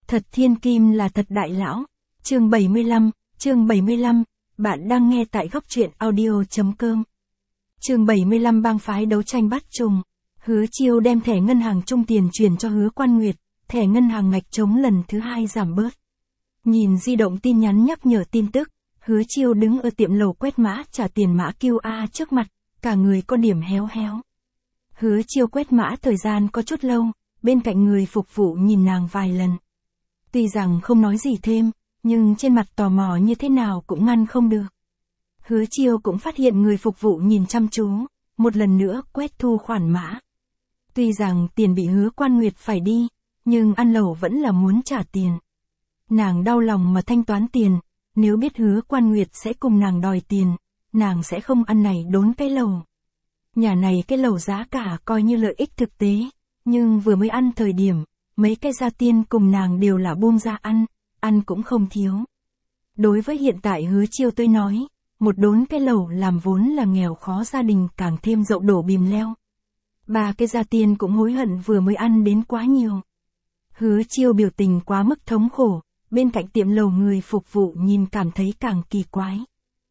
Thật thiên kim là thật đại lão. Chương 75, bạn đang nghe tại góc truyện audio.com. Chương 75 bang phái đấu tranh bắt trùng. Hứa Chiêu đem thẻ ngân hàng trung tiền chuyển cho Hứa Quan Nguyệt, thẻ ngân hàng ngạch trống lần thứ 2 giảm bớt. Nhìn di động tin nhắn nhắc nhở tin tức, Hứa Chiêu đứng ở tiệm lầu quét mã trả tiền mã QR trước mặt, cả người có điểm héo héo. Hứa Chiêu quét mã thời gian có chút lâu, bên cạnh người phục vụ nhìn nàng vài lần. Tuy rằng không nói gì thêm, nhưng trên mặt tò mò như thế nào cũng ngăn không được. Hứa Chiêu cũng phát hiện người phục vụ nhìn chăm chú, một lần nữa quét thu khoản mã. Tuy rằng tiền bị Hứa Quan Nguyệt phải đi, nhưng ăn lẩu vẫn là muốn trả tiền. Nàng đau lòng mà thanh toán tiền, nếu biết Hứa Quan Nguyệt sẽ cùng nàng đòi tiền, nàng sẽ không ăn này đốn cái lẩu. Nhà này cái lẩu giá cả coi như lợi ích thực tế, nhưng vừa mới ăn thời điểm, mấy cái gia tiên cùng nàng đều là buông ra ăn cũng không thiếu. Đối với hiện tại Hứa Chiêu tôi nói, một đốn cái lẩu làm vốn là nghèo khó gia đình càng thêm dậu đổ bìm leo. Ba cái gia tiên cũng hối hận vừa mới ăn đến quá nhiều. Hứa Chiêu biểu tình quá mức thống khổ, bên cạnh tiệm lẩu người phục vụ nhìn cảm thấy càng kỳ quái.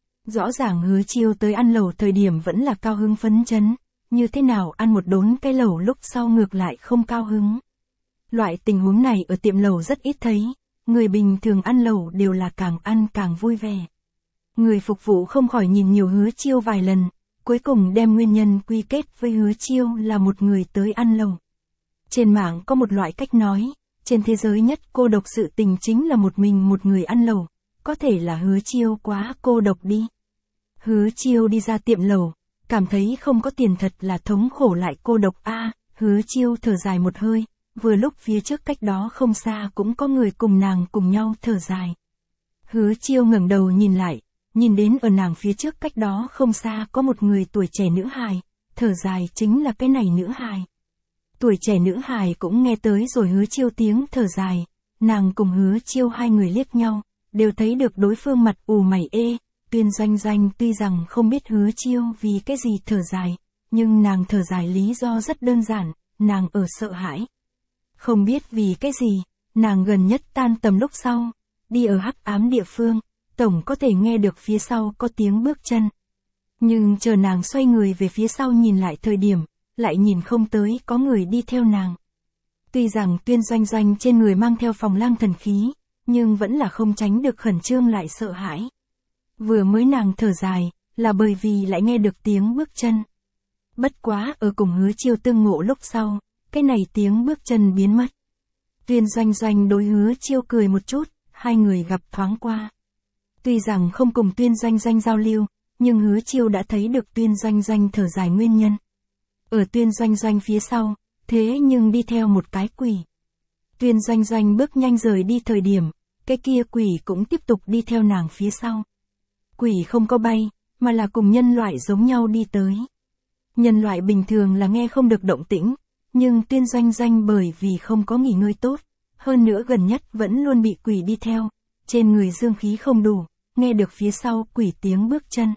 Rõ ràng Hứa Chiêu tới ăn lẩu thời điểm vẫn là cao hứng phấn chấn, như thế nào ăn một đốn cái lẩu lúc sau ngược lại không cao hứng. Loại tình huống này ở tiệm lẩu rất ít thấy, người bình thường ăn lẩu đều là càng ăn càng vui vẻ. Người phục vụ không khỏi nhìn nhiều Hứa Chiêu vài lần, cuối cùng đem nguyên nhân quy kết với Hứa Chiêu là một người tới ăn lẩu. Trên mạng có một loại cách nói, trên thế giới nhất cô độc sự tình chính là một mình một người ăn lẩu, có thể là Hứa Chiêu quá cô độc đi. Hứa Chiêu đi ra tiệm lẩu, cảm thấy không có tiền thật là thống khổ lại cô độc a. Hứa Chiêu thở dài một hơi, vừa lúc phía trước cách đó không xa cũng có người cùng nàng cùng nhau thở dài. Hứa Chiêu ngẩng đầu nhìn lại, nhìn đến ở nàng phía trước cách đó không xa có một người tuổi trẻ nữ hài, thở dài chính là cái này nữ hài. Tuổi trẻ nữ hài cũng nghe tới rồi Hứa Chiêu tiếng thở dài, nàng cùng Hứa Chiêu hai người liếc nhau, đều thấy được đối phương mặt ù mày ê. Tuyên Doanh Doanh tuy rằng không biết Hứa Chiêu vì cái gì thở dài, nhưng nàng thở dài lý do rất đơn giản, nàng ở sợ hãi. Không biết vì cái gì, nàng gần nhất tan tầm lúc sau, đi ở hắc ám địa phương, tổng có thể nghe được phía sau có tiếng bước chân. Nhưng chờ nàng xoay người về phía sau nhìn lại thời điểm, lại nhìn không tới có người đi theo nàng. Tuy rằng Tuyên Doanh Doanh trên người mang theo phòng lang thần khí, nhưng vẫn là không tránh được khẩn trương lại sợ hãi. Vừa mới nàng thở dài, là bởi vì lại nghe được tiếng bước chân. Bất quá ở cùng Hứa Chiêu tương ngộ lúc sau, cái này tiếng bước chân biến mất. Tuyên Doanh Doanh đối Hứa Chiêu cười một chút, hai người gặp thoáng qua. Tuy rằng không cùng Tuyên Doanh Doanh giao lưu, nhưng Hứa Chiêu đã thấy được Tuyên Doanh Doanh thở dài nguyên nhân. Ở Tuyên Doanh Doanh phía sau, thế nhưng đi theo một cái quỷ. Tuyên Doanh Doanh bước nhanh rời đi thời điểm, cái kia quỷ cũng tiếp tục đi theo nàng phía sau. Quỷ không có bay, mà là cùng nhân loại giống nhau đi tới. Nhân loại bình thường là nghe không được động tĩnh, nhưng Tuyên Doanh Doanh bởi vì không có nghỉ ngơi tốt, hơn nữa gần nhất vẫn luôn bị quỷ đi theo, trên người dương khí không đủ, nghe được phía sau quỷ tiếng bước chân.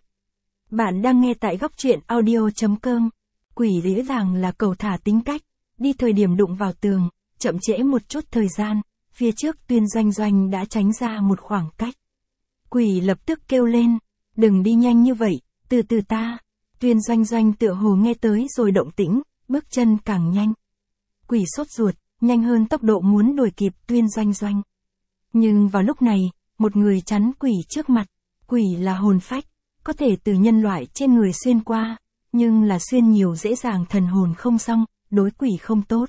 Bạn đang nghe tại góc truyện audio.com, quỷ dễ dàng là cầu thả tính cách, đi thời điểm đụng vào tường, chậm trễ một chút thời gian, phía trước Tuyên Doanh Doanh đã tránh ra một khoảng cách. Quỷ lập tức kêu lên, đừng đi nhanh như vậy, từ từ ta. Tuyên Doanh Doanh tựa hồ nghe tới rồi động tĩnh, bước chân càng nhanh. Quỷ sốt ruột, nhanh hơn tốc độ muốn đuổi kịp Tuyên Doanh Doanh. Nhưng vào lúc này, một người chắn quỷ trước mặt. Quỷ là hồn phách, có thể từ nhân loại trên người xuyên qua, nhưng là xuyên nhiều dễ dàng thần hồn không xong, đối quỷ không tốt.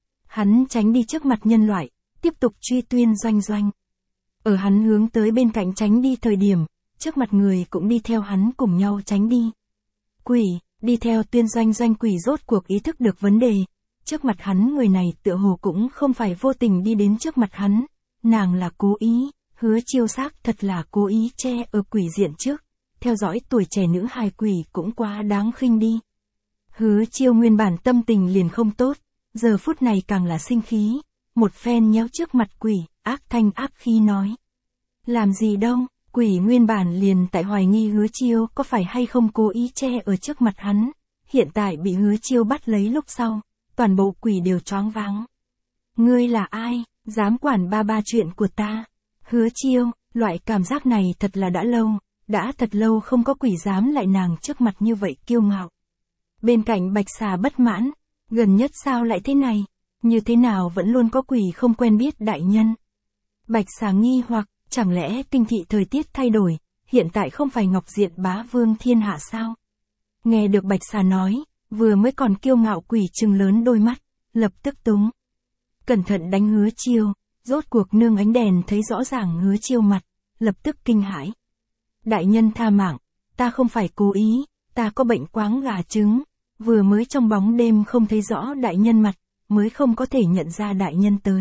Hắn tránh đi trước mặt nhân loại, tiếp tục truy Tuyên Doanh Doanh. Ở hắn hướng tới bên cạnh tránh đi thời điểm, trước mặt người cũng đi theo hắn cùng nhau tránh đi. Quỷ, đi theo Tuyên Doanh Doanh quỷ rốt cuộc ý thức được vấn đề, trước mặt hắn người này tựa hồ cũng không phải vô tình đi đến trước mặt hắn, nàng là cố ý, Hứa Chiêu xác thật là cố ý che ở quỷ diện trước, theo dõi tuổi trẻ nữ hài quỷ cũng quá đáng khinh đi. Hứa Chiêu nguyên bản tâm tình liền không tốt, giờ phút này càng là sinh khí, một phen nhéo trước mặt quỷ, ác thanh ác khí nói. Làm gì đâu, quỷ nguyên bản liền tại hoài nghi Hứa Chiêu có phải hay không cố ý che ở trước mặt hắn, hiện tại bị Hứa Chiêu bắt lấy lúc sau, toàn bộ quỷ đều choáng váng. Ngươi là ai? Dám quản ba chuyện của ta. Hứa Chiêu, loại cảm giác này thật là đã thật lâu không có quỷ dám lại nàng trước mặt như vậy kiêu ngạo. Bên cạnh Bạch Xà bất mãn, gần nhất sao lại thế này, như thế nào vẫn luôn có quỷ không quen biết đại nhân. Bạch Xà nghi hoặc, chẳng lẽ kinh thị thời tiết thay đổi, hiện tại không phải Ngọc Diện bá vương thiên hạ sao? Nghe được Bạch Xà nói, vừa mới còn kiêu ngạo quỷ trừng lớn đôi mắt, lập tức túng. Cẩn thận đánh Hứa Chiêu, rốt cuộc nương ánh đèn thấy rõ ràng Hứa Chiêu mặt, lập tức kinh hãi. Đại nhân tha mạng, ta không phải cố ý, ta có bệnh quáng gà trứng, vừa mới trong bóng đêm không thấy rõ đại nhân mặt, mới không có thể nhận ra đại nhân tới.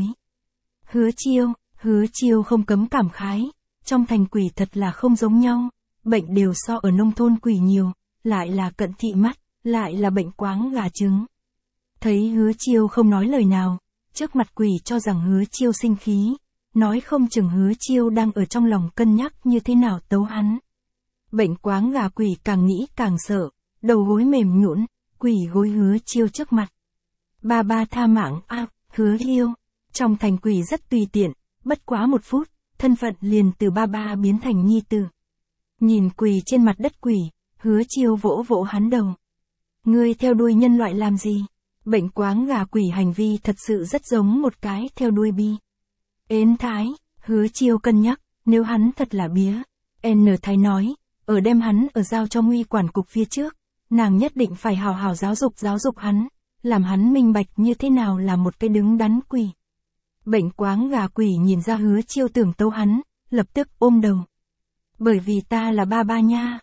Hứa Chiêu không cấm cảm khái, trong thành quỷ thật là không giống nhau, bệnh đều so ở nông thôn quỷ nhiều, lại là cận thị mắt, lại là bệnh quáng gà trứng. Thấy Hứa Chiêu không nói lời nào, trước mặt quỷ cho rằng Hứa Chiêu sinh khí, nói không chừng Hứa Chiêu đang ở trong lòng cân nhắc như thế nào tấu hắn. Bệnh quáng gà quỷ càng nghĩ càng sợ, đầu gối mềm nhũn, quỷ gối Hứa Chiêu trước mặt. Ba tha mạng Hứa Chiêu, trong thành quỷ rất tùy tiện, bất quá 1 phút, thân phận liền từ ba biến thành nhi tử. Nhìn quỷ trên mặt đất quỷ, Hứa Chiêu vỗ vỗ hắn đầu. Ngươi theo đuôi nhân loại làm gì? Bệnh quáng gà quỷ hành vi thật sự rất giống một cái theo đuôi bi. Ến Thái, Hứa Chiêu cân nhắc, nếu hắn thật là bía. N Thái nói, ở đem hắn ở giao cho Nguy quản cục phía trước, nàng nhất định phải hào hào giáo dục hắn, làm hắn minh bạch như thế nào là một cái đứng đắn quỷ. Bệnh quáng gà quỷ nhìn ra Hứa Chiêu tưởng tấu hắn, lập tức ôm đầu. Bởi vì ta là ba nha.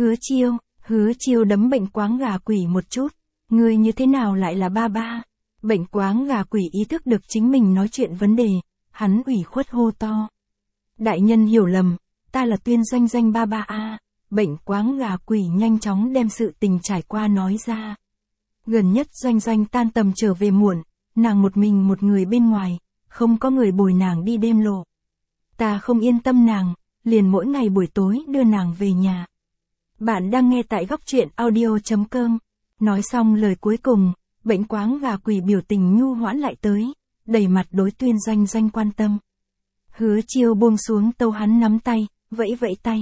Hứa Chiêu đấm bệnh quáng gà quỷ một chút. Ngươi như thế nào lại là ba? Bệnh quáng gà quỷ ý thức được chính mình nói chuyện vấn đề, hắn ủy khuất hô to. Đại nhân hiểu lầm, ta là Tuyên Doanh ba a. Bệnh quáng gà quỷ nhanh chóng đem sự tình trải qua nói ra. Gần nhất Doanh tan tầm trở về muộn, nàng một mình một người bên ngoài, không có người bồi nàng đi đêm lộ. Ta không yên tâm nàng, liền mỗi ngày buổi tối đưa nàng về nhà. Bạn đang nghe tại góc truyện audio.com. Nói xong lời cuối cùng, bệnh quáng gà quỷ biểu tình nhu hoãn lại tới, đầy mặt đối Tuyên Doanh quan tâm. Hứa Chiêu buông xuống tâu hắn nắm tay, vẫy tay.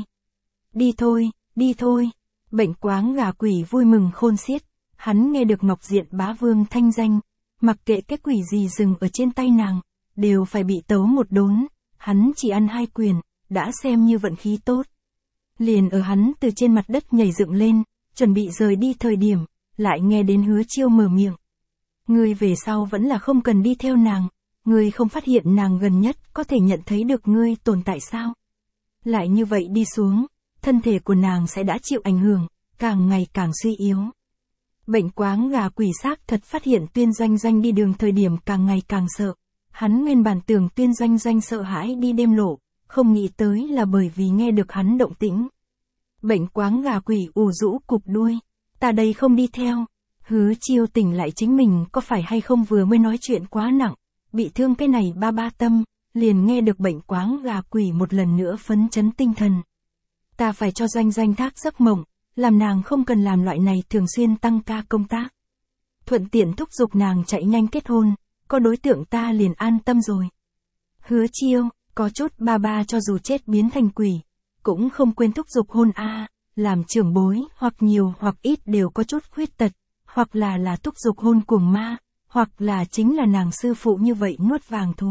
Đi thôi. Bệnh quáng gà quỷ vui mừng khôn xiết, hắn nghe được Ngọc Diện bá vương thanh danh, mặc kệ cái quỷ gì dừng ở trên tay nàng, đều phải bị tấu một đốn, hắn chỉ ăn 2 quyền, đã xem như vận khí tốt. Liền ở hắn từ trên mặt đất nhảy dựng lên, chuẩn bị rời đi thời điểm, lại nghe đến Hứa Chiêu mở miệng. Ngươi về sau vẫn là không cần đi theo nàng, ngươi không phát hiện nàng gần nhất có thể nhận thấy được ngươi tồn tại sao? Lại như vậy đi xuống, thân thể của nàng sẽ đã chịu ảnh hưởng, càng ngày càng suy yếu. Bệnh quáng gà quỷ xác thật phát hiện Tuyên Doanh đi đường thời điểm càng ngày càng sợ. Hắn nguyên bản tưởng Tuyên Doanh sợ hãi đi đêm lộ, không nghĩ tới là bởi vì nghe được hắn động tĩnh. Bệnh quáng gà quỷ ù rũ cụp đuôi. Ta đây không đi theo. Hứa Chiêu tỉnh lại chính mình có phải hay không vừa mới nói chuyện quá nặng, bị thương cái này ba tâm, liền nghe được bệnh quáng gà quỷ một lần nữa phấn chấn tinh thần. Ta phải cho Doanh thác giấc mộng, làm nàng không cần làm loại này thường xuyên tăng ca công tác. Thuận tiện thúc giục nàng chạy nhanh kết hôn, có đối tượng ta liền an tâm rồi. Hứa Chiêu, có chút ba cho dù chết biến thành quỷ, cũng không quên thúc giục hôn làm trưởng bối, hoặc nhiều hoặc ít đều có chút khuyết tật, hoặc là thúc giục hôn cuồng ma, hoặc là chính là nàng sư phụ như vậy nuốt vàng thú.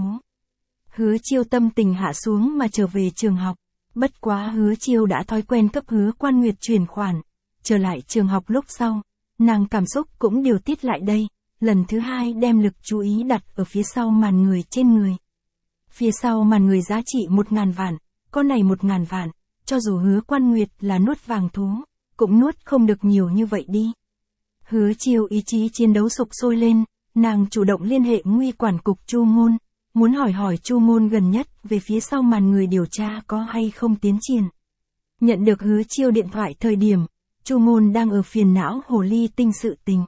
Hứa Chiêu tâm tình hạ xuống mà trở về trường học, bất quá Hứa Chiêu đã thói quen cấp Hứa Quan Nguyệt chuyển khoản, trở lại trường học lúc sau, nàng cảm xúc cũng điều tiết lại đây, lần thứ 2 đem lực chú ý đặt ở phía sau màn người trên người. Phía sau màn người giá trị 1.000 vạn, có này 1.000 vạn, cho dù Hứa Quan Nguyệt là nuốt vàng thú, cũng nuốt không được nhiều như vậy đi. Hứa Chiêu ý chí chiến đấu sục sôi lên, nàng chủ động liên hệ Nguy quản cục Chu Ngôn, muốn hỏi Chu Ngôn gần nhất về phía sau màn người điều tra có hay không tiến triển. Nhận được Hứa Chiêu điện thoại thời điểm, Chu Ngôn đang ở phiền não hồ ly tinh sự tình.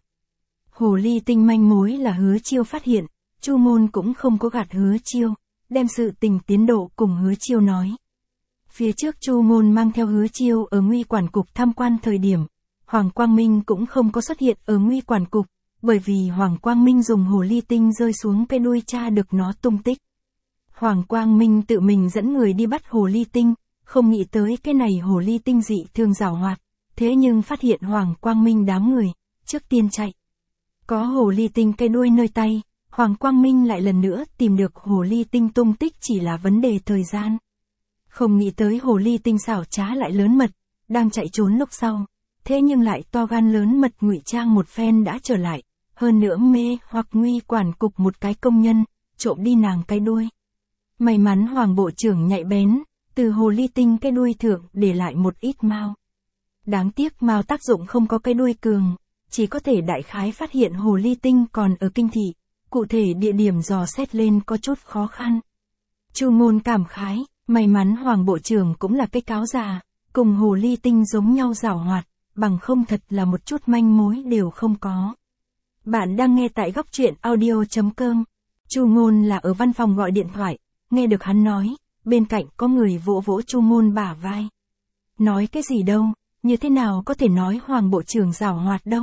Hồ ly tinh manh mối là Hứa Chiêu phát hiện, Chu Ngôn cũng không có gạt Hứa Chiêu, đem sự tình tiến độ cùng Hứa Chiêu nói. Phía trước Chu Ngôn mang theo Hứa Chiêu ở Nguy quản cục tham quan thời điểm, Hoàng Quang Minh cũng không có xuất hiện ở Nguy quản cục, bởi vì Hoàng Quang Minh dùng hồ ly tinh rơi xuống cái đuôi tra được nó tung tích. Hoàng Quang Minh tự mình dẫn người đi bắt hồ ly tinh, không nghĩ tới cái này hồ ly tinh dị thường giàu hoạt, thế nhưng phát hiện Hoàng Quang Minh đám người, trước tiên chạy. Có hồ ly tinh cái đuôi nơi tay, Hoàng Quang Minh lại lần nữa tìm được hồ ly tinh tung tích chỉ là vấn đề thời gian. Không nghĩ tới hồ ly tinh xảo trá lại lớn mật, đang chạy trốn lúc sau, thế nhưng lại to gan lớn mật ngụy trang một phen đã trở lại, hơn nữa mê hoặc nguy quản cục một cái công nhân, trộm đi nàng cái đuôi. May mắn Hoàng bộ trưởng nhạy bén, từ hồ ly tinh cái đuôi thượng để lại một ít mao. Đáng tiếc mao tác dụng không có cái đuôi cường, chỉ có thể đại khái phát hiện hồ ly tinh còn ở kinh thị, cụ thể địa điểm dò xét lên có chút khó khăn. Chu Ngôn cảm khái, may mắn Hoàng bộ trưởng cũng là cái cáo già, cùng hồ ly tinh giống nhau giảo hoạt, bằng không thật là một chút manh mối đều không có. Bạn đang nghe tại góc truyện audio.com. Chu Ngôn là ở văn phòng gọi điện thoại, nghe được hắn nói, bên cạnh có người vỗ vỗ Chu Ngôn bả vai. Nói cái gì đâu, như thế nào có thể nói Hoàng bộ trưởng giảo hoạt đâu.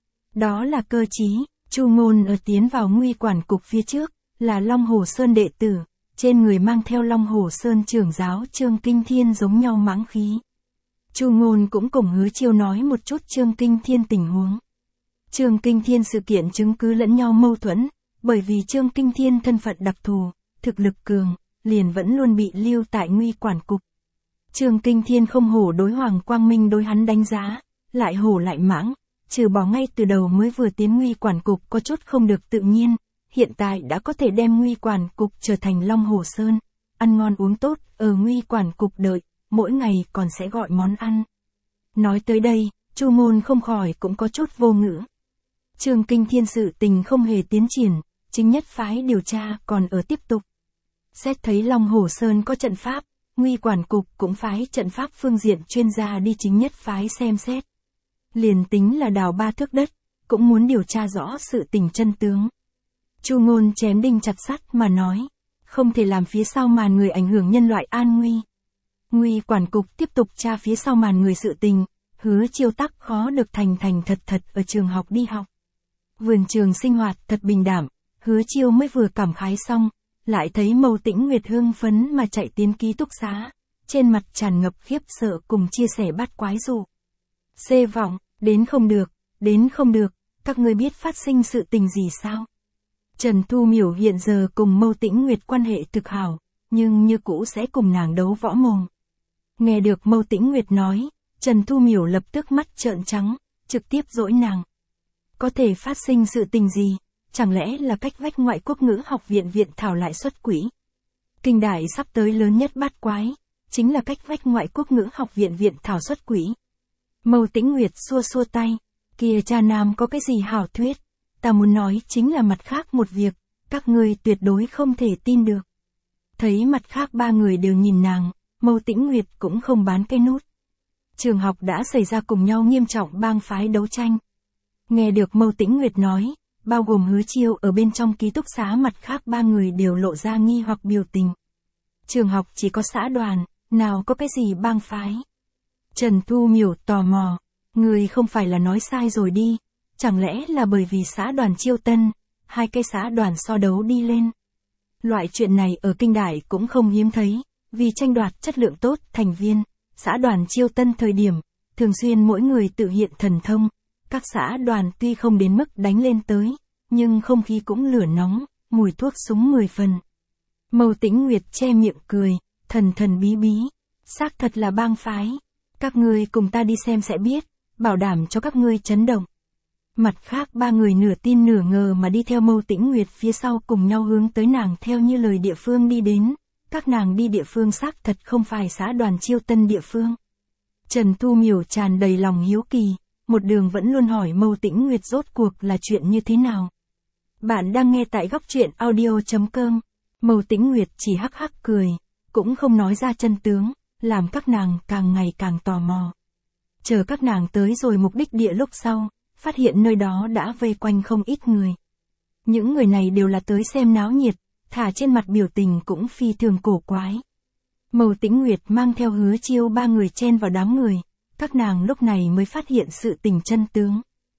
Đó là cơ trí, Chu Ngôn ở tiến vào nguy quản cục phía trước, là Long Hồ Sơn đệ tử, trên người mang theo Long Hồ Sơn trưởng giáo Trương Kinh Thiên giống nhau mãng khí. Chu Ngôn cũng cùng Hứa Chiêu nói một chút Trương Kinh Thiên tình huống. Trương Kinh Thiên sự kiện chứng cứ lẫn nhau mâu thuẫn, bởi vì Trương Kinh Thiên thân phận đặc thù, thực lực cường, liền vẫn luôn bị lưu tại nguy quản cục. Trương Kinh Thiên không hổ đối Hoàng Quang Minh đối hắn đánh giá, lại hổ lại mãng, trừ bỏ ngay từ đầu mới vừa tiến nguy quản cục có chút không được tự nhiên, hiện tại đã có thể đem nguy quản cục trở thành Long Hồ Sơn, ăn ngon uống tốt, ở nguy quản cục đợi, mỗi ngày còn sẽ gọi món ăn. Nói tới đây, Chu Ngôn không khỏi cũng có chút vô ngữ. Trương Kinh Thiên sự tình không hề tiến triển, chính nhất phái điều tra còn ở tiếp tục. Xét thấy Long Hồ Sơn có trận pháp, nguy quản cục cũng phái trận pháp phương diện chuyên gia đi chính nhất phái xem xét. Liền tính là đào 3 thước đất, cũng muốn điều tra rõ sự tình chân tướng. Chu Ngôn chém đinh chặt sắt mà nói, không thể làm phía sau màn người ảnh hưởng nhân loại an nguy. Nguy quản cục tiếp tục tra phía sau màn người sự tình, Hứa Chiêu tắc khó được thành thật ở trường học đi học. Vườn trường sinh hoạt thật bình đảm, Hứa Chiêu mới vừa cảm khái xong, lại thấy Mâu Tĩnh Nguyệt hưng phấn mà chạy tiến ký túc xá, trên mặt tràn ngập khiếp sợ cùng chia sẻ bát quái dụ. Xê vọng, đến không được, các ngươi biết phát sinh sự tình gì sao? Trần Thu Miểu hiện giờ cùng Mâu Tĩnh Nguyệt quan hệ thực hảo, nhưng như cũ sẽ cùng nàng đấu võ mồm. Nghe được Mâu Tĩnh Nguyệt nói, Trần Thu Miểu lập tức mắt trợn trắng, trực tiếp dỗi nàng. Có thể phát sinh sự tình gì? Chẳng lẽ là cách vách ngoại quốc ngữ học viện viện thảo lại xuất quỹ? Kinh đại sắp tới lớn nhất bát quái, chính là cách vách ngoại quốc ngữ học viện viện thảo xuất quỹ. Mâu Tĩnh Nguyệt xua xua tay, kia cha nam có cái gì hảo thuyết, ta muốn nói chính là mặt khác một việc, các ngươi tuyệt đối không thể tin được. Thấy mặt khác 3 người đều nhìn nàng, Mâu Tĩnh Nguyệt cũng không bán cái nút. Trường học đã xảy ra cùng nhau nghiêm trọng bang phái đấu tranh. Nghe được Mâu Tĩnh Nguyệt nói, bao gồm Hứa Chiêu ở bên trong ký túc xá mặt khác 3 người đều lộ ra nghi hoặc biểu tình. Trường học chỉ có xã đoàn, nào có cái gì bang phái. Trần Thu Miểu tò mò, người không phải là nói sai rồi đi, chẳng lẽ là bởi vì xã đoàn Chiêu Tân, 2 cái xã đoàn so đấu đi lên. Loại chuyện này ở kinh đại cũng không hiếm thấy, vì tranh đoạt chất lượng tốt thành viên, xã đoàn Chiêu Tân thời điểm, thường xuyên mỗi người tự hiện thần thông, các xã đoàn tuy không đến mức đánh lên tới, nhưng không khí cũng lửa nóng, mùi thuốc súng 10 phần. Mâu Tĩnh Nguyệt che miệng cười, thần bí bí, xác thật là bang phái, các ngươi cùng ta đi xem sẽ biết, bảo đảm cho các ngươi chấn động. Mặt khác 3 người nửa tin nửa ngờ mà đi theo Mâu Tĩnh Nguyệt phía sau cùng nhau hướng tới nàng theo như lời địa phương đi đến, các nàng đi địa phương xác thật không phải xã đoàn Chiêu Tân địa phương. Trần Thu Miểu tràn đầy lòng hiếu kỳ, một đường vẫn luôn hỏi Mâu Tĩnh Nguyệt rốt cuộc là chuyện như thế nào. Bạn đang nghe tại góc truyện audio.com, Mâu Tĩnh Nguyệt chỉ hắc hắc cười, cũng không nói ra chân tướng, làm các nàng càng ngày càng tò mò. Chờ các nàng tới rồi mục đích địa lúc sau, phát hiện nơi đó đã vây quanh không ít người. Những người này đều là tới xem náo nhiệt, thả trên mặt biểu tình cũng phi thường cổ quái. Mâu Tĩnh Nguyệt mang theo Hứa Chiêu 3 người chen vào đám người, các nàng lúc này mới phát hiện sự tình chân tướng.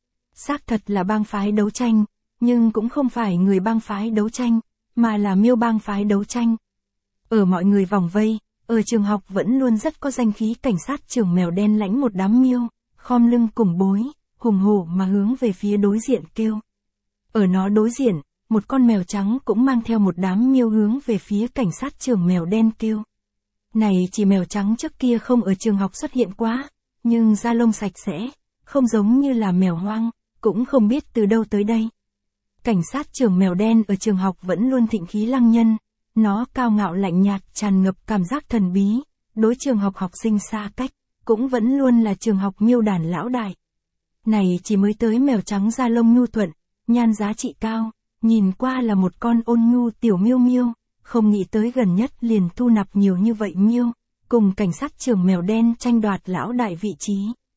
Xác thật là bang phái đấu tranh, nhưng cũng không phải người bang phái đấu tranh, mà là Miêu bang phái đấu tranh. Ở mọi người vòng vây, ở trường học vẫn luôn rất có danh khí cảnh sát trưởng mèo đen lãnh một đám miêu, khom lưng cùng bối, hùng hổ mà hướng về phía đối diện kêu. Ở nó đối diện, một con mèo trắng cũng mang theo một đám miêu hướng về phía cảnh sát trưởng mèo đen kêu. Này chỉ mèo trắng trước kia không ở trường học xuất hiện quá, nhưng da lông sạch sẽ, không giống như là mèo hoang, cũng không biết từ đâu tới đây. Cảnh sát trưởng mèo đen ở trường học vẫn luôn thịnh khí lăng nhân, nó cao ngạo lạnh nhạt tràn ngập cảm giác thần bí, đối trường học học sinh xa cách, cũng vẫn luôn là trường học miêu đàn lão đại. Này chỉ mới tới mèo trắng da lông nhu thuận, nhan giá trị cao, nhìn qua là một con ôn nhu tiểu miêu miêu, không nghĩ tới gần nhất liền thu nạp nhiều như vậy miêu, cùng cảnh sát trưởng mèo đen tranh đoạt lão đại vị trí.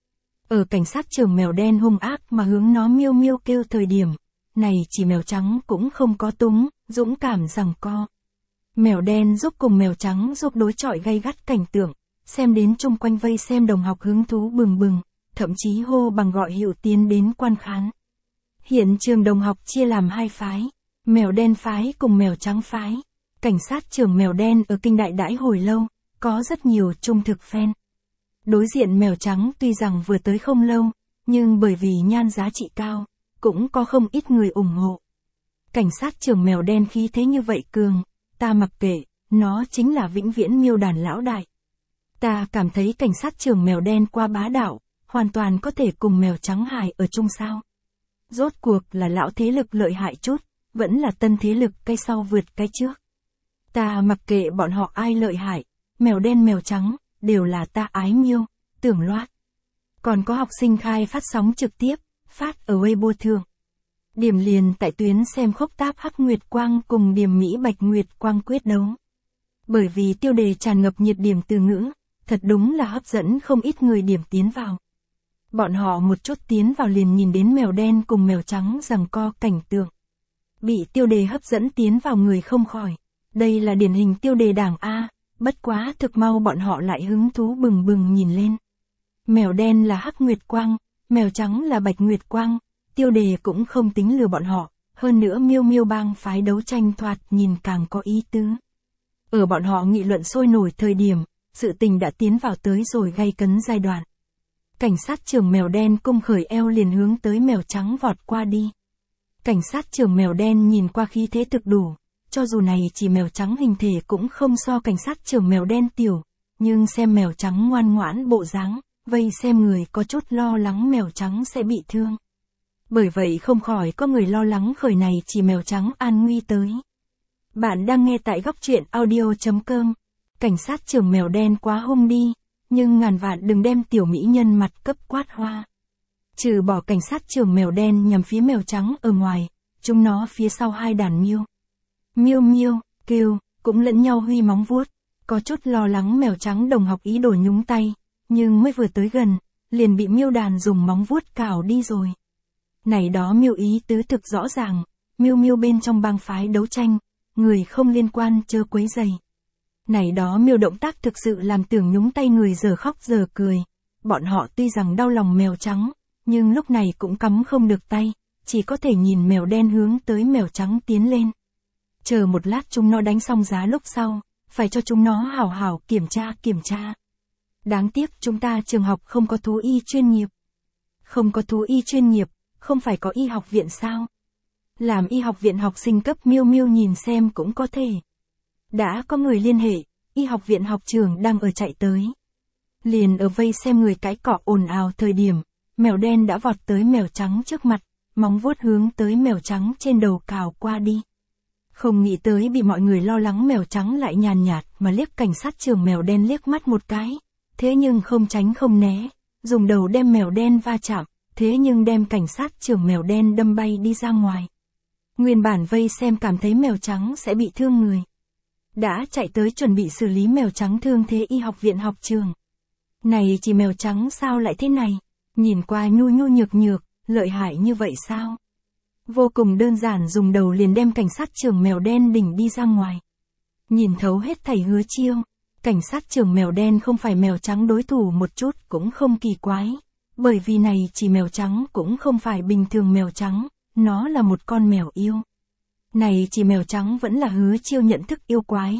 Ở cảnh sát trưởng mèo đen hung ác mà hướng nó miêu miêu kêu thời điểm, này chỉ mèo trắng cũng không có túng, dũng cảm giằng co. Mèo đen giúp cùng mèo trắng giúp đối chọi gay gắt cảnh tượng, xem đến chung quanh vây xem đồng học hứng thú bừng bừng, thậm chí hô bằng gọi hiệu tiến đến quan khán. Hiện trường đồng học chia làm hai phái, mèo đen phái cùng mèo trắng phái. Cảnh sát trưởng mèo đen ở kinh đại đãi hồi lâu, có rất nhiều trung thực fan. Đối diện mèo trắng tuy rằng vừa tới không lâu, nhưng bởi vì nhan giá trị cao, cũng có không ít người ủng hộ. Cảnh sát trưởng mèo đen khí thế như vậy cường, ta mặc kệ, nó chính là vĩnh viễn miêu đàn lão đại. Ta cảm thấy cảnh sát trưởng mèo đen qua bá đạo, hoàn toàn có thể cùng mèo trắng hài ở chung sao. Rốt cuộc là lão thế lực lợi hại chút, vẫn là tân thế lực cái sau vượt cái trước. Ta mặc kệ bọn họ ai lợi hại, mèo đen mèo trắng, đều là ta ái miêu, tưởng loát. Còn có học sinh khai phát sóng trực tiếp, phát ở Weibo thường. Điểm liền tại tuyến xem khốc táp Hắc Nguyệt Quang cùng điểm Mỹ Bạch Nguyệt Quang quyết đấu. Bởi vì tiêu đề tràn ngập nhiệt điểm từ ngữ, thật đúng là hấp dẫn không ít người điểm tiến vào. Bọn họ một chút tiến vào liền nhìn đến mèo đen cùng mèo trắng giằng co cảnh tượng. Bị tiêu đề hấp dẫn tiến vào người không khỏi. Đây là điển hình tiêu đề đảng A, bất quá thực mau bọn họ lại hứng thú bừng bừng nhìn lên. Mèo đen là Hắc Nguyệt Quang, mèo trắng là Bạch Nguyệt Quang, tiêu đề cũng không tính lừa bọn họ, hơn nữa miêu miêu bang phái đấu tranh thoạt nhìn càng có ý tứ. Ở bọn họ nghị luận sôi nổi thời điểm, sự tình đã tiến vào tới rồi gay cấn giai đoạn. Cảnh sát trưởng mèo đen cung khởi eo liền hướng tới mèo trắng vọt qua đi. Cảnh sát trưởng mèo đen nhìn qua khí thế thực đủ, cho dù này chỉ mèo trắng hình thể cũng không so cảnh sát trưởng mèo đen tiểu, nhưng xem mèo trắng ngoan ngoãn bộ dáng, vây xem người có chút lo lắng mèo trắng sẽ bị thương. Bởi vậy không khỏi có người lo lắng khởi này chỉ mèo trắng an nguy tới. Bạn đang nghe tại góc truyện audio.com. Cảnh sát trưởng mèo đen quá hung đi, nhưng ngàn vạn đừng đem tiểu mỹ nhân mặt cấp quát hoa. Trừ bỏ cảnh sát trưởng mèo đen nhằm phía mèo trắng ở ngoài, chúng nó phía sau hai đàn miêu. Miêu miêu, kêu, cũng lẫn nhau huy móng vuốt, có chút lo lắng mèo trắng đồng học ý đồ nhúng tay, nhưng mới vừa tới gần, liền bị miêu đàn dùng móng vuốt cào đi rồi. Này đó miêu ý tứ thực rõ ràng, miêu miêu bên trong bang phái đấu tranh, người không liên quan chớ quấy rầy. Này đó miêu động tác thực sự làm tưởng nhúng tay người giờ khóc giờ cười, bọn họ tuy rằng đau lòng mèo trắng, nhưng lúc này cũng cắm không được tay, chỉ có thể nhìn mèo đen hướng tới mèo trắng tiến lên. Chờ một lát chúng nó đánh xong giá lúc sau, phải cho chúng nó hảo hảo kiểm tra. Đáng tiếc chúng ta trường học không có thú y chuyên nghiệp. Không có thú y chuyên nghiệp, không phải có y học viện sao? Làm y học viện học sinh cấp miêu miêu nhìn xem cũng có thể. Đã có người liên hệ, y học viện học trường đang ở chạy tới. Liền ở vây xem người cái cọ ồn ào thời điểm, mèo đen đã vọt tới mèo trắng trước mặt, móng vuốt hướng tới mèo trắng trên đầu cào qua đi. Không nghĩ tới bị mọi người lo lắng mèo trắng lại nhàn nhạt mà liếc cảnh sát trưởng mèo đen liếc mắt một cái. Thế nhưng không tránh không né, dùng đầu đem mèo đen va chạm, thế nhưng đem cảnh sát trưởng mèo đen đâm bay đi ra ngoài. Nguyên bản vây xem cảm thấy mèo trắng sẽ bị thương người. Đã chạy tới chuẩn bị xử lý mèo trắng thương thế y học viện học trường. Này chỉ mèo trắng sao lại thế này? Nhìn qua nhu nhu nhược nhược, lợi hại như vậy sao? Vô cùng đơn giản dùng đầu liền đem cảnh sát trưởng mèo đen đỉnh đi ra ngoài. Nhìn thấu hết thảy hứa chiêu, cảnh sát trưởng mèo đen không phải mèo trắng đối thủ một chút cũng không kỳ quái. Bởi vì này chỉ mèo trắng cũng không phải bình thường mèo trắng, nó là một con mèo yêu. Này chỉ mèo trắng vẫn là hứa chiêu nhận thức yêu quái.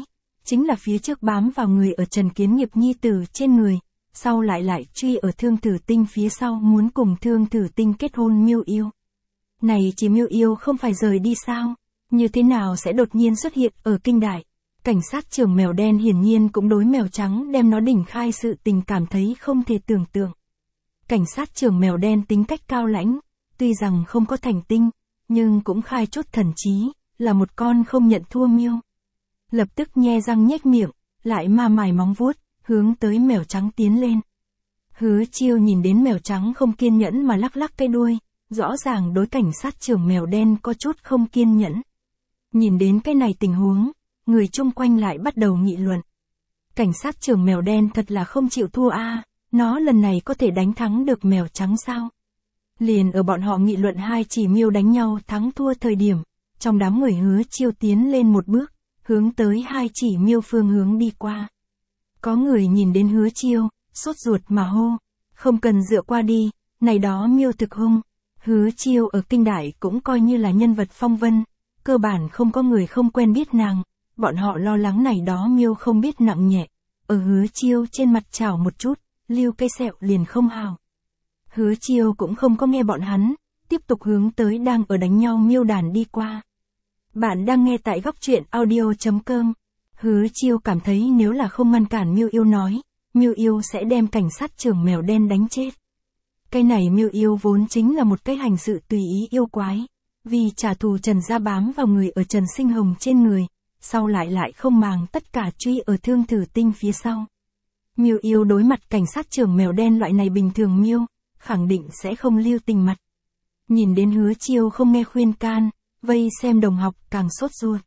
chính là phía trước bám vào người ở Trần Kiến Nghiệp nhi tử trên người, sau lại truy ở Thương Tử Tinh phía sau muốn cùng Thương Tử Tinh kết hôn Miêu Yêu. Này chỉ Miêu Yêu không phải rời đi sao? Như thế nào sẽ đột nhiên xuất hiện ở kinh đại? Cảnh sát trưởng mèo đen hiển nhiên cũng đối mèo trắng đem nó đỉnh khai sự tình cảm thấy không thể tưởng tượng. Cảnh sát trưởng mèo đen tính cách cao lãnh, tuy rằng không có thành tinh, nhưng cũng khai chút thần trí, là một con không nhận thua miêu. Lập tức nhe răng nhếch miệng, lại ma mài móng vuốt, hướng tới mèo trắng tiến lên. Hứa Chiêu nhìn đến mèo trắng không kiên nhẫn mà lắc lắc cái đuôi, rõ ràng đối cảnh sát trưởng mèo đen có chút không kiên nhẫn. Nhìn đến cái này tình huống, người chung quanh lại bắt đầu nghị luận. Cảnh sát trưởng mèo đen thật là không chịu thua a, nó lần này có thể đánh thắng được mèo trắng sao? Liền ở bọn họ nghị luận hai chỉ miêu đánh nhau thắng thua thời điểm, trong đám người Hứa Chiêu tiến lên một bước, hướng tới hai chỉ miêu phương hướng đi qua. Có người nhìn đến Hứa Chiêu, sốt ruột mà hô, không cần dựa qua đi, này đó miêu thực hung. Hứa Chiêu ở kinh đại cũng coi như là nhân vật phong vân, cơ bản không có người không quen biết nàng, bọn họ lo lắng này đó miêu không biết nặng nhẹ, ở Hứa Chiêu trên mặt chảo một chút, lưu cây sẹo liền không hào. Hứa Chiêu cũng không có nghe bọn hắn, tiếp tục hướng tới đang ở đánh nhau miêu đàn đi qua. Bạn đang nghe tại góc truyện audio.com. Hứa Chiêu cảm thấy nếu là không ngăn cản Miêu Yêu nói, Miêu Yêu sẽ đem cảnh sát trưởng mèo đen đánh chết. Cái này Miêu Yêu vốn chính là một cái hành sự tùy ý yêu quái, vì trả thù Trần gia bám vào người ở Trần Sinh Hồng trên người, sau lại không màng tất cả truy ở Thương Tử Tinh phía sau. Miêu Yêu đối mặt cảnh sát trưởng mèo đen loại này bình thường miêu, khẳng định sẽ không lưu tình mặt. Nhìn đến Hứa Chiêu không nghe khuyên can, vây xem đồng học càng sốt ruột.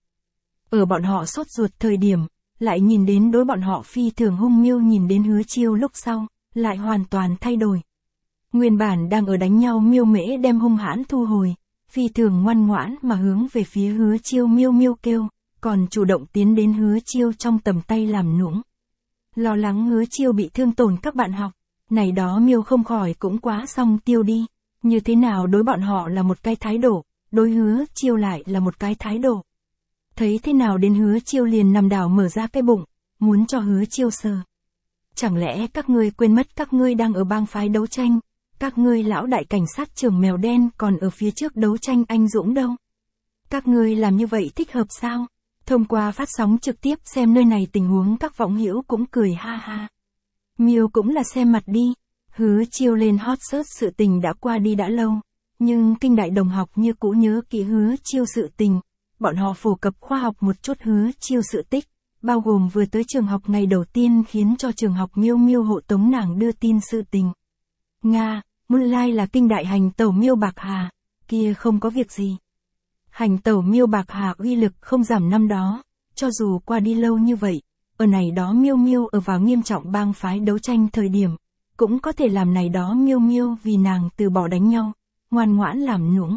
Ở bọn họ sốt ruột thời điểm, lại nhìn đến đối bọn họ phi thường hung miêu nhìn đến Hứa Chiêu lúc sau, lại hoàn toàn thay đổi. Nguyên bản đang ở đánh nhau miêu mễ đem hung hãn thu hồi, phi thường ngoan ngoãn mà hướng về phía Hứa Chiêu miêu miêu kêu, còn chủ động tiến đến Hứa Chiêu trong tầm tay làm nũng. Lo lắng Hứa Chiêu bị thương tổn các bạn học, này đó miêu không khỏi cũng quá song tiêu đi, như thế nào đối bọn họ là một cái thái độ, đối Hứa Chiêu lại là một cái thái độ. Thấy thế nào đến Hứa Chiêu liền nằm đảo mở ra cái bụng, muốn cho Hứa Chiêu sờ. Chẳng lẽ các ngươi quên mất các ngươi đang ở bang phái đấu tranh, các ngươi lão đại cảnh sát trưởng mèo đen còn ở phía trước đấu tranh anh dũng đâu? Các ngươi làm như vậy thích hợp sao? Thông qua phát sóng trực tiếp xem nơi này tình huống các võng hữu cũng cười ha ha. Miêu cũng là xem mặt đi, Hứa Chiêu lên hot search sự tình đã qua đi đã lâu, nhưng kinh đại đồng học như cũ nhớ kỹ Hứa Chiêu sự tình, bọn họ phổ cập khoa học một chút Hứa Chiêu sự tích, bao gồm vừa tới trường học ngày đầu tiên khiến cho trường học miêu miêu hộ tống nàng đưa tin sự tình. Nga, Moonlight là kinh đại hành tẩu miêu bạc hà, kia không có việc gì. Hành tẩu miêu bạc hà uy lực không giảm năm đó, cho dù qua đi lâu như vậy, ở này đó miêu miêu ở vào nghiêm trọng bang phái đấu tranh thời điểm, cũng có thể làm này đó miêu miêu vì nàng từ bỏ đánh nhau, ngoan ngoãn làm nũng.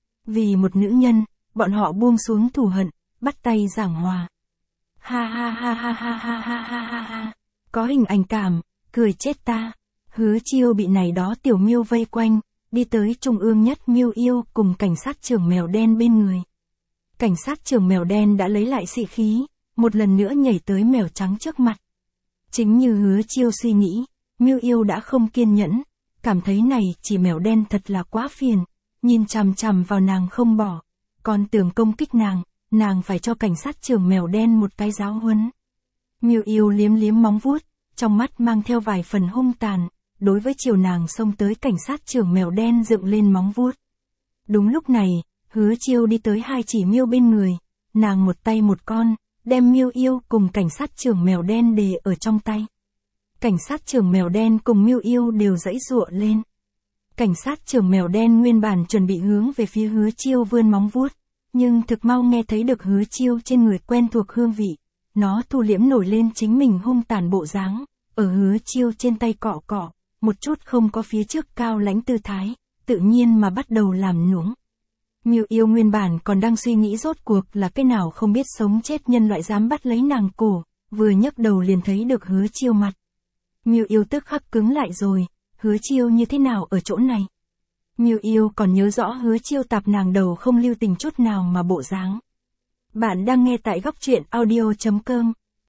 Vì một nữ nhân, bọn họ buông xuống thù hận, bắt tay giảng hòa. Ha ha ha ha ha ha ha ha ha ha. Có hình ảnh cảm, cười chết ta. Hứa Chiêu bị này đó tiểu miêu vây quanh, đi tới trung ương nhất miêu yêu cùng cảnh sát trưởng mèo đen bên người. Cảnh sát trưởng mèo đen đã lấy lại sĩ khí, một lần nữa nhảy tới mèo trắng trước mặt. Chính như Hứa Chiêu suy nghĩ, miêu yêu đã không kiên nhẫn, cảm thấy này chỉ mèo đen thật là quá phiền, nhìn chằm chằm vào nàng không bỏ, còn tưởng công kích nàng phải cho cảnh sát trưởng mèo đen một cái giáo huấn. Miêu yêu liếm liếm móng vuốt, trong mắt mang theo vài phần hung tàn, đối với chiều nàng xông tới cảnh sát trưởng mèo đen dựng lên móng vuốt. Đúng lúc này, Hứa Chiêu đi tới hai chỉ miêu bên người, nàng một tay một con, đem miêu yêu cùng cảnh sát trưởng mèo đen đề ở trong tay. Cảnh sát trưởng mèo đen cùng miêu yêu đều giãy giụa lên. Cảnh sát trưởng mèo đen nguyên bản chuẩn bị hướng về phía Hứa Chiêu vươn móng vuốt, nhưng thực mau nghe thấy được Hứa Chiêu trên người quen thuộc hương vị, nó thu liễm nổi lên chính mình hung tàn bộ dáng, ở Hứa Chiêu trên tay cọ cọ, một chút không có phía trước cao lãnh tư thái, tự nhiên mà bắt đầu làm nũng. Miêu yêu nguyên bản còn đang suy nghĩ rốt cuộc là cái nào không biết sống chết nhân loại dám bắt lấy nàng cổ, vừa nhấc đầu liền thấy được Hứa Chiêu mặt. Miêu yêu tức khắc cứng lại rồi, Hứa Chiêu như thế nào ở chỗ này? Miêu yêu còn nhớ rõ Hứa Chiêu tạp nàng đầu không lưu tình chút nào mà bộ dáng. Bạn đang nghe tại góc truyện audio.com.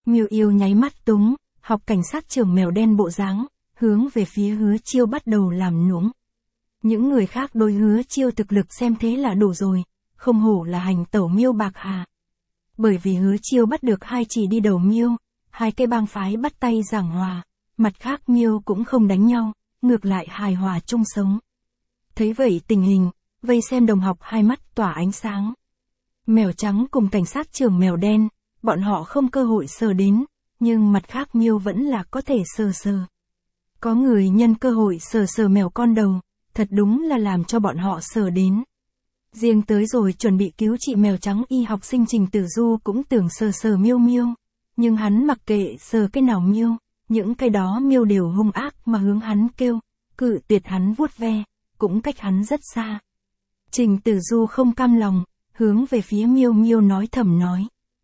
Miêu Yêu nháy mắt túng, học cảnh sát trưởng mèo đen bộ dáng, hướng về phía Hứa Chiêu bắt đầu làm nũng. Những người khác đối Hứa Chiêu thực lực xem thế là đủ rồi, không hổ là hành tẩu Miêu Bạc Hà. Bởi vì Hứa Chiêu bắt được hai chỉ đi đầu Miêu, hai cái bang phái bắt tay giảng hòa, mặt khác Miêu cũng không đánh nhau, ngược lại hài hòa chung sống. Thấy vậy tình hình, vây xem đồng học hai mắt tỏa ánh sáng. Mèo trắng cùng cảnh sát trưởng mèo đen, bọn họ không cơ hội sờ đến, nhưng mặt khác Miêu vẫn là có thể sờ sờ. Có người nhân cơ hội sờ sờ mèo con đầu, thật đúng là làm cho bọn họ sờ đến. Riêng tới rồi chuẩn bị cứu trị mèo trắng y học sinh Trình Tử Du cũng tưởng sờ sờ Miêu Miêu, nhưng hắn mặc kệ sờ cái nào Miêu, những cái đó Miêu đều hung ác mà hướng hắn kêu, cự tuyệt hắn vuốt ve, cũng cách hắn rất xa. Trình Tử Du không cam lòng, hướng về phía Miêu Miêu nói thầm nói.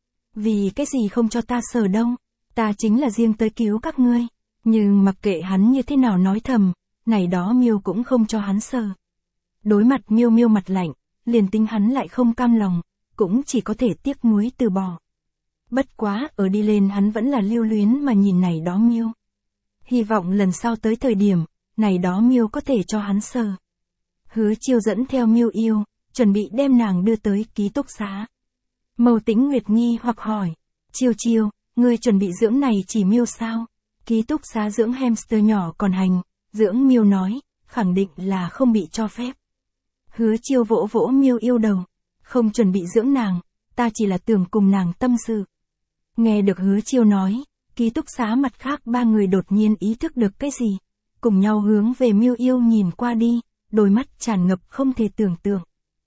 Vì cái gì không cho ta sờ đâu, ta chính là riêng tới cứu các ngươi. Nhưng mặc kệ hắn như thế nào nói thầm, này đó Miêu cũng không cho hắn sờ. Đối mặt Miêu Miêu mặt lạnh, liền tính hắn lại không cam lòng, cũng chỉ có thể tiếc nuối từ bỏ. Bất quá ở đi lên hắn vẫn là lưu luyến mà nhìn này đó Miêu. Hy vọng lần sau tới thời điểm, này đó Miêu có thể cho hắn sờ. Hứa Chiêu dẫn theo Miêu Yêu, chuẩn bị đem nàng đưa tới ký túc xá. Mâu Tĩnh Nguyệt nghi hoặc hỏi, Chiêu Chiêu, ngươi chuẩn bị dưỡng này chỉ Miêu sao? Ký túc xá dưỡng hamster nhỏ còn hành, dưỡng Miêu nói, khẳng định là không bị cho phép. Hứa Chiêu vỗ vỗ Miêu Yêu đầu, không chuẩn bị dưỡng nàng, ta chỉ là tưởng cùng nàng tâm sự. Nghe được Hứa Chiêu nói, ký túc xá mặt khác ba người đột nhiên ý thức được cái gì, cùng nhau hướng về Miêu Yêu nhìn qua đi, đôi mắt tràn ngập không thể tưởng tượng.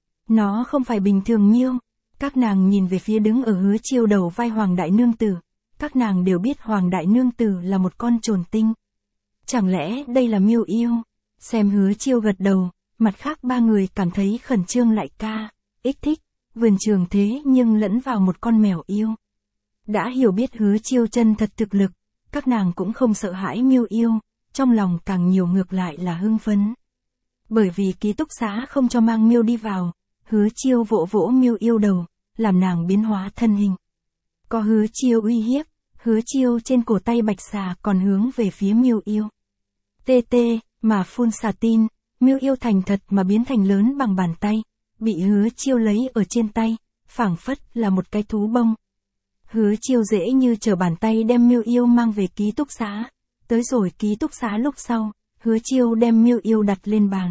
Nó không phải bình thường Miêu, các nàng nhìn về phía đứng ở Hứa Chiêu đầu vai Hoàng Đại Nương Tử, các nàng đều biết Hoàng Đại Nương Tử là một con trồn tinh. Chẳng lẽ đây là Miêu Yêu? Xem Hứa Chiêu gật đầu, mặt khác ba người cảm thấy khẩn trương lại ca, ích thích, vườn trường thế nhưng lẫn vào một con mèo yêu. Đã hiểu biết Hứa Chiêu chân thật thực lực, các nàng cũng không sợ hãi Miêu Yêu, trong lòng càng nhiều ngược lại là hưng phấn. Bởi vì ký túc xá không cho mang Miêu đi vào, Hứa Chiêu vỗ vỗ Miêu Yêu đầu, làm nàng biến hóa thân hình. Có Hứa Chiêu uy hiếp, Hứa Chiêu trên cổ tay bạch xà còn hướng về phía Miêu Yêu. Tê tê, mà phun xà tin, Miêu Yêu thành thật mà biến thành lớn bằng bàn tay, bị Hứa Chiêu lấy ở trên tay, phảng phất là một cái thú bông. Hứa Chiêu dễ như trở bàn tay đem Miêu Yêu mang về ký túc xá. Tới rồi ký túc xá lúc sau, Hứa Chiêu đem Miêu Yêu đặt lên bàn.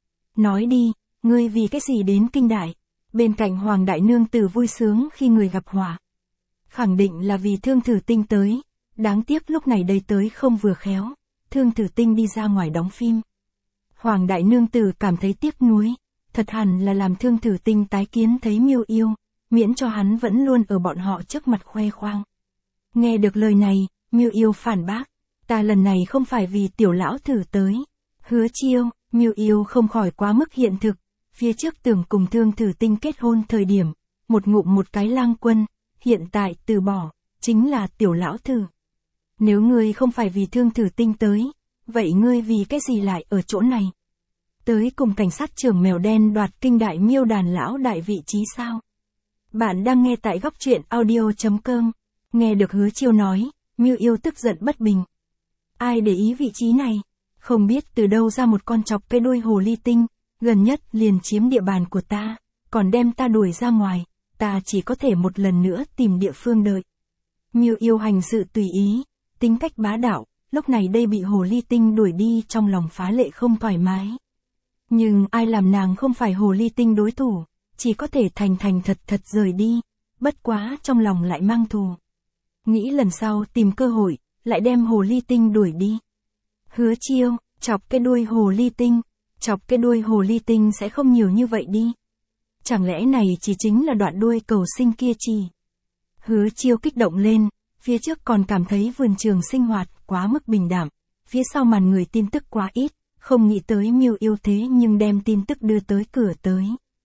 Nói đi, ngươi vì cái gì đến Kinh Đại? Bên cạnh Hoàng Đại Nương Tử vui sướng khi người gặp họa. Khẳng định là vì Thương Thử Tinh tới, đáng tiếc lúc này đây tới không vừa khéo, Thương Thử Tinh đi ra ngoài đóng phim. Hoàng Đại Nương Tử cảm thấy tiếc nuối, thật hẳn là làm Thương Thử Tinh tái kiến thấy Miêu Yêu, miễn cho hắn vẫn luôn ở bọn họ trước mặt khoe khoang. Nghe được lời này, Miêu Yêu phản bác, ta lần này không phải vì tiểu lão thử tới. Hứa Chiêu, Miêu Yêu không khỏi quá mức hiện thực, phía trước tưởng cùng Thương Thử Tinh kết hôn thời điểm, một ngụm một cái lang quân, hiện tại từ bỏ, chính là tiểu lão thử. Nếu ngươi không phải vì Thương Thử Tinh tới, vậy ngươi vì cái gì lại ở chỗ này? Tới cùng cảnh sát trưởng mèo đen đoạt Kinh Đại Miêu đàn lão đại vị trí sao? Bạn đang nghe tại góc truyện audio.com. Nghe được Hứa Chiêu nói, Miêu Yêu tức giận bất bình. Ai để ý vị trí này? Không biết từ đâu ra một con chọc cái đuôi hồ ly tinh, gần nhất liền chiếm địa bàn của ta, còn đem ta đuổi ra ngoài, ta chỉ có thể một lần nữa tìm địa phương đợi. Miêu Yêu hành sự tùy ý, tính cách bá đạo, lúc này đây bị hồ ly tinh đuổi đi trong lòng phá lệ không thoải mái. Nhưng ai làm nàng không phải hồ ly tinh đối thủ, chỉ có thể thành thật rời đi, bất quá trong lòng lại mang thù. Nghĩ lần sau tìm cơ hội, lại đem hồ ly tinh đuổi đi. Hứa Chiêu, chọc cái đuôi hồ ly tinh, chọc cái đuôi hồ ly tinh sẽ không nhiều như vậy đi. Chẳng lẽ này chỉ chính là đoạn đuôi cầu sinh kia chỉ? Hứa Chiêu kích động lên, phía trước còn cảm thấy vườn trường sinh hoạt quá mức bình đẳng, phía sau màn người tin tức quá ít, không nghĩ tới Miêu Yêu thế nhưng đem tin tức đưa tới cửa tới.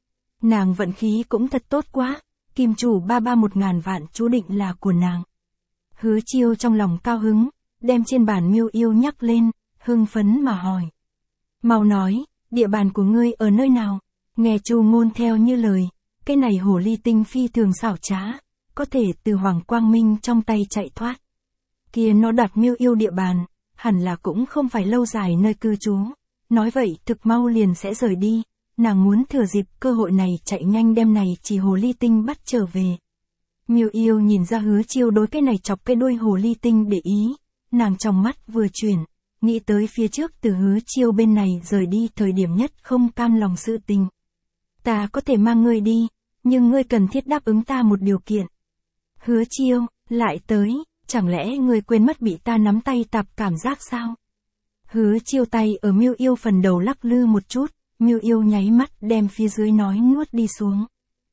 Nàng vận khí cũng thật tốt quá, kim chủ 1.000 vạn chú định là của nàng. Hứa Chiêu trong lòng cao hứng, đem trên bàn Miêu Yêu nhắc lên, hưng phấn mà hỏi. Mau nói, địa bàn của ngươi ở nơi nào? Nghe Chu Ngôn theo như lời, cái này hồ ly tinh phi thường xảo trá, có thể từ Hoàng Quang Minh trong tay chạy thoát. Kia nó đoạt Miêu Yêu địa bàn, hẳn là cũng không phải lâu dài nơi cư trú. Nói vậy thực mau liền sẽ rời đi, nàng muốn thừa dịp cơ hội này chạy nhanh đem này chỉ hồ ly tinh bắt trở về. Miêu Yêu nhìn ra Hứa Chiêu đối cái này chọc cái đuôi hồ ly tinh để ý, nàng trong mắt vừa chuyển, nghĩ tới phía trước từ Hứa Chiêu bên này rời đi thời điểm nhất không cam lòng sự tình. Ta có thể mang ngươi đi, nhưng ngươi cần thiết đáp ứng ta một điều kiện. Hứa Chiêu, lại tới, chẳng lẽ ngươi quên mất bị ta nắm tay tạp cảm giác sao? Hứa Chiêu tay ở Miêu Yêu phần đầu lắc lư một chút, Miêu Yêu nháy mắt đem phía dưới nói nuốt đi xuống.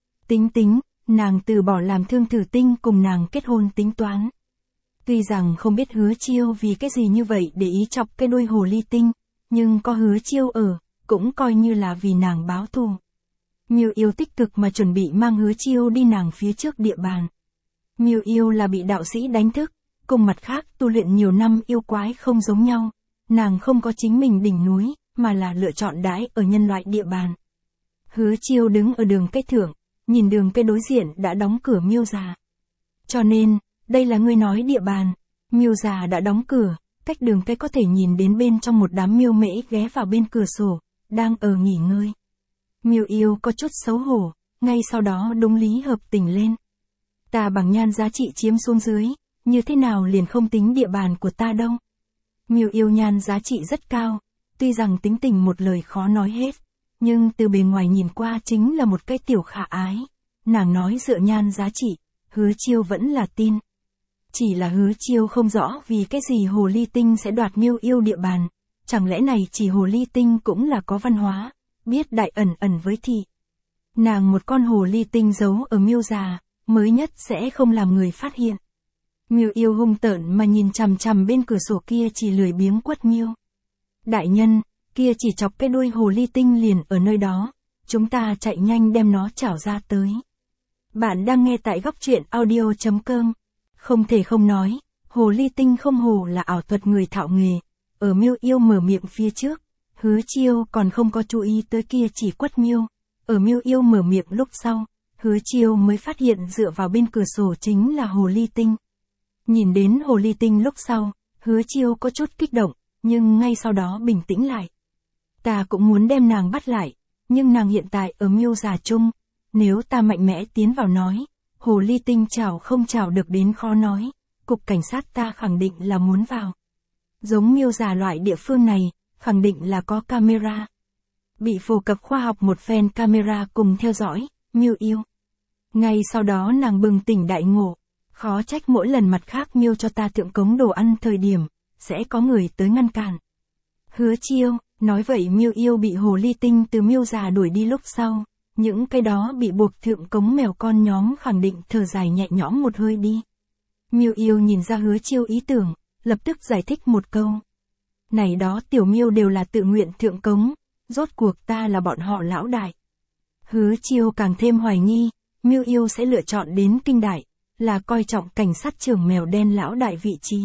Tính, nàng từ bỏ làm Thương Thử Tinh cùng nàng kết hôn tính toán. Tuy rằng không biết Hứa Chiêu vì cái gì như vậy để ý chọc cái đuôi hồ ly tinh, nhưng có Hứa Chiêu ở, cũng coi như là vì nàng báo thù. Miêu Yêu tích cực mà chuẩn bị mang Hứa Chiêu đi nàng phía trước địa bàn. Miêu Yêu là bị đạo sĩ đánh thức, cùng mặt khác tu luyện nhiều năm yêu quái không giống nhau, nàng không có chính mình đỉnh núi, mà là lựa chọn đãi ở nhân loại địa bàn. Hứa Chiêu đứng ở đường cây thượng, nhìn đường cây đối diện đã đóng cửa Miêu già. Cho nên, đây là ngươi nói địa bàn. Miêu già đã đóng cửa, cách đường cây có thể nhìn đến bên trong một đám miêu mễ ghé vào bên cửa sổ, đang ở nghỉ ngơi. Miêu Yêu có chút xấu hổ, ngay sau đó đúng lý hợp tình lên. Ta bằng nhan giá trị chiếm xuống dưới, như thế nào liền không tính địa bàn của ta đâu. Miêu Yêu nhan giá trị rất cao, tuy rằng tính tình một lời khó nói hết, nhưng từ bề ngoài nhìn qua chính là một cái tiểu khả ái. Nàng nói dựa nhan giá trị, Hứa Chiêu vẫn là tin. Chỉ là Hứa Chiêu không rõ vì cái gì hồ ly tinh sẽ đoạt Miêu Yêu địa bàn, chẳng lẽ này chỉ hồ ly tinh cũng là có văn hóa, biết đại ẩn với thị. Nàng một con hồ ly tinh giấu ở Miêu già, mới nhất sẽ không làm người phát hiện. Miêu Yêu hung tợn mà nhìn chằm chằm bên cửa sổ kia chỉ lười biếng quất Miêu. Đại nhân, kia chỉ chọc cái đuôi hồ ly tinh liền ở nơi đó, chúng ta chạy nhanh đem nó chảo ra tới. Bạn đang nghe tại góc truyện audio.com. Không thể không nói, hồ ly tinh không hồ là ảo thuật người thạo nghề. Ở Miêu Yêu mở miệng phía trước, Hứa Chiêu còn không có chú ý tới kia chỉ quất Miêu. Ở Miêu Yêu mở miệng lúc sau, Hứa Chiêu mới phát hiện dựa vào bên cửa sổ chính là hồ ly tinh. Nhìn đến hồ ly tinh lúc sau, Hứa Chiêu có chút kích động, nhưng ngay sau đó bình tĩnh lại. Ta cũng muốn đem nàng bắt lại, nhưng nàng hiện tại ở Miêu già chung, nếu ta mạnh mẽ tiến vào nói, hồ ly tinh chảo không chảo được đến khó nói, cục cảnh sát ta khẳng định là muốn vào. Giống Miêu già loại địa phương này, khẳng định là có camera. Bị phổ cập khoa học một phen camera cùng theo dõi, Miêu Yêu. Ngay sau đó nàng bừng tỉnh đại ngộ, khó trách mỗi lần mặt khác Miêu cho ta thượng cống đồ ăn thời điểm, sẽ có người tới ngăn cản. Hứa Chiêu, nói vậy Miêu Yêu bị hồ ly tinh từ Miêu già đuổi đi lúc sau, những cái đó bị buộc thượng cống mèo con nhóm khẳng định thở dài nhẹ nhõm một hơi đi. Miêu Yêu nhìn ra Hứa Chiêu ý tưởng, lập tức giải thích một câu. Này đó tiểu Miêu đều là tự nguyện thượng cống, rốt cuộc ta là bọn họ lão đại. Hứa Chiêu càng thêm hoài nghi, Miêu Yêu sẽ lựa chọn đến kinh đại, là coi trọng cảnh sát trưởng mèo đen lão đại vị trí.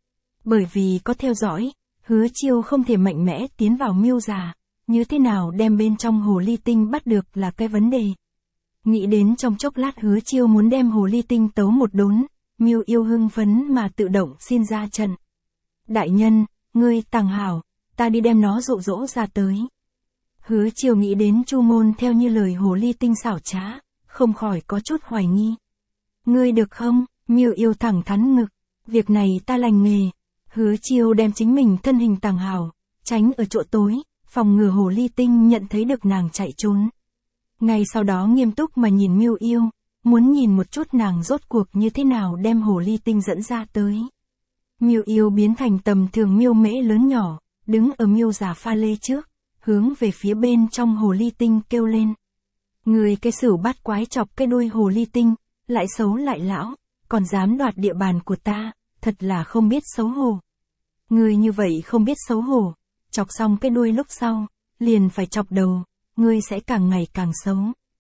Bởi vì có theo dõi, Hứa Chiêu không thể mạnh mẽ tiến vào Miêu già, như thế nào đem bên trong hồ ly tinh bắt được là cái vấn đề. Nghĩ đến trong chốc lát Hứa Chiêu muốn đem hồ ly tinh tấu một đốn, Miêu Yêu hưng phấn mà tự động xin ra trận. Đại nhân, ngươi tàng hảo, ta đi đem nó dụ dỗ ra tới. Hứa Chiêu nghĩ đến Chu Môn theo như lời hồ ly tinh xảo trá, không khỏi có chút hoài nghi. Ngươi được không? Miêu Yêu thẳng thắn ngực, việc này ta lành nghề. Hứa Chiêu đem chính mình thân hình tàng hảo, tránh ở chỗ tối, phòng ngừa hồ ly tinh nhận thấy được nàng chạy trốn. Ngay sau đó nghiêm túc mà nhìn Miêu Yêu, muốn nhìn một chút nàng rốt cuộc như thế nào đem hồ ly tinh dẫn ra tới. Miêu Yêu biến thành tầm thường miêu mễ lớn nhỏ, đứng ở Miêu già pha lê trước, hướng về phía bên trong hồ ly tinh kêu lên. Người cái sửu bát quái chọc cái đuôi hồ ly tinh, lại xấu lại lão, còn dám đoạt địa bàn của ta, thật là không biết xấu hổ. Người như vậy không biết xấu hổ, chọc xong cái đuôi lúc sau, liền phải chọc đầu, ngươi sẽ càng ngày càng xấu.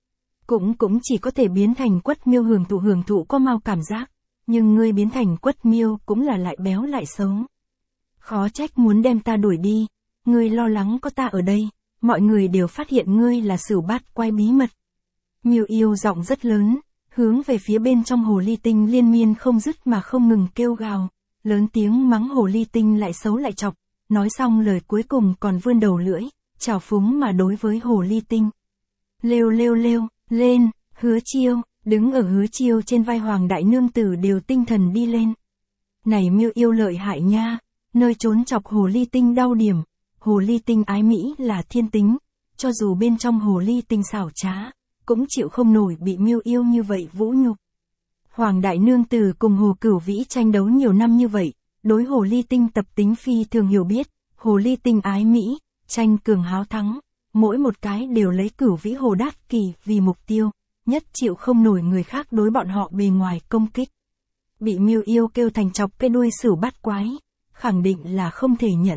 Cũng chỉ có thể biến thành quất miêu hưởng thụ có mau cảm giác, nhưng ngươi biến thành quất miêu cũng là lại béo lại xấu. Khó trách muốn đem ta đuổi đi, ngươi lo lắng có ta ở đây, mọi người đều phát hiện ngươi là sửu bát quái bí mật. Miêu Yêu giọng rất lớn, hướng về phía bên trong hồ ly tinh liên miên không dứt mà không ngừng kêu gào, lớn tiếng mắng hồ ly tinh lại xấu lại chọc, nói xong lời cuối cùng còn vươn đầu lưỡi, trào phúng mà đối với hồ ly tinh. Lêu lêu lêu, lên, Hứa Chiêu, đứng ở Hứa Chiêu trên vai Hoàng đại nương tử đều tinh thần đi lên. Này Miêu Yêu lợi hại nha, nơi trốn chọc hồ ly tinh đau điểm, hồ ly tinh ái mỹ là thiên tính, cho dù bên trong hồ ly tinh xảo trá, cũng chịu không nổi bị Miêu Yêu như vậy vũ nhục. Hoàng đại nương tử cùng Hồ Cửu Vĩ tranh đấu nhiều năm như vậy, đối hồ ly tinh tập tính phi thường hiểu biết, hồ ly tinh ái mỹ, tranh cường háo thắng, mỗi một cái đều lấy Cửu Vĩ Hồ Đát Kỷ vì mục tiêu, nhất chịu không nổi người khác đối bọn họ bề ngoài công kích. Bị Miêu Yêu kêu thành chọc cái đuôi Sửu Bát Quái, khẳng định là không thể nhẫn.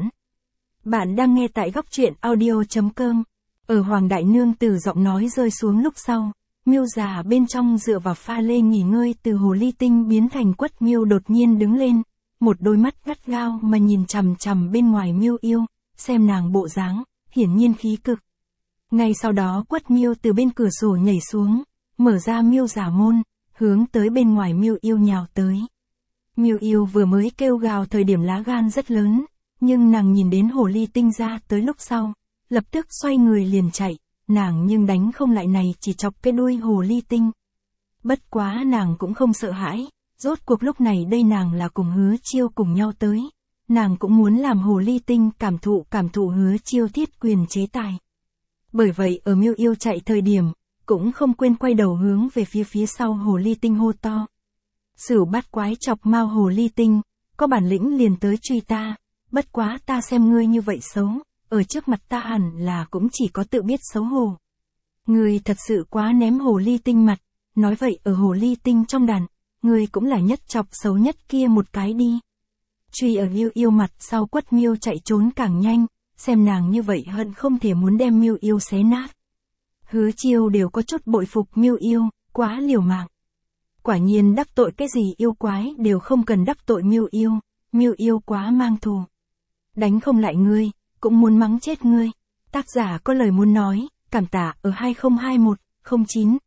Bạn đang nghe tại góc truyện audio.com. Ở Hoàng đại nương tử giọng nói rơi xuống lúc sau, Miêu già bên trong dựa vào pha lê nghỉ ngơi từ hồ ly tinh biến thành Quất Miêu đột nhiên đứng lên, một đôi mắt gắt gao mà nhìn chằm chằm bên ngoài Miêu Yêu, xem nàng bộ dáng, hiển nhiên khí cực. Ngay sau đó Quất Miêu từ bên cửa sổ nhảy xuống, mở ra Miêu già môn, hướng tới bên ngoài Miêu Yêu nhào tới. Miêu Yêu vừa mới kêu gào thời điểm lá gan rất lớn, nhưng nàng nhìn đến hồ ly tinh ra tới lúc sau, lập tức xoay người liền chạy, nàng nhưng đánh không lại này chỉ chọc cái đuôi hồ ly tinh. Bất quá nàng cũng không sợ hãi, rốt cuộc lúc này đây nàng là cùng Hứa Chiêu cùng nhau tới, nàng cũng muốn làm hồ ly tinh cảm thụ Hứa Chiêu thiết quyền chế tài. Bởi vậy ở Miêu Yêu chạy thời điểm, cũng không quên quay đầu hướng về phía sau hồ ly tinh hô to. Sửu Bát Quái chọc mau hồ ly tinh, có bản lĩnh liền tới truy ta, bất quá ta xem ngươi như vậy xấu, ở trước mặt ta hẳn là cũng chỉ có tự biết xấu hổ. Ngươi thật sự quá ném hồ ly tinh mặt, nói vậy ở hồ ly tinh trong đàn, ngươi cũng là nhất chọc xấu nhất kia một cái đi. Truy ở Miêu Yêu mặt sau Quất Miêu chạy trốn càng nhanh, xem nàng như vậy hận không thể muốn đem Miêu Yêu xé nát. Hứa Chiêu đều có chút bội phục Miêu Yêu, quá liều mạng. Quả nhiên đắc tội cái gì yêu quái đều không cần đắc tội Miêu Yêu quá mang thù. Đánh không lại ngươi, cũng muốn mắng chết ngươi. Tác giả có lời muốn nói, cảm tạ ở 2021 09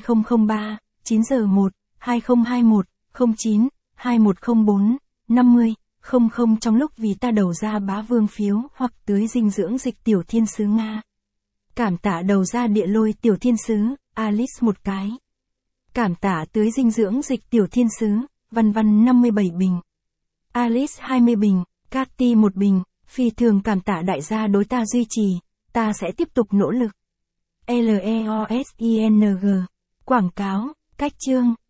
2003 9 giờ 1 2021 09 2104 50 00 trong lúc vì ta đầu ra bá vương phiếu hoặc tưới dinh dưỡng dịch tiểu thiên sứ Nga. Cảm tạ đầu ra địa lôi tiểu thiên sứ, Alice một cái. Cảm tạ tưới dinh dưỡng dịch tiểu thiên sứ, Văn Văn 57 bình. Alice 20 bình, Cathy 1 bình, phi thường cảm tạ đại gia đối ta duy trì, ta sẽ tiếp tục nỗ lực. LEOSING. Quảng cáo, cách chương.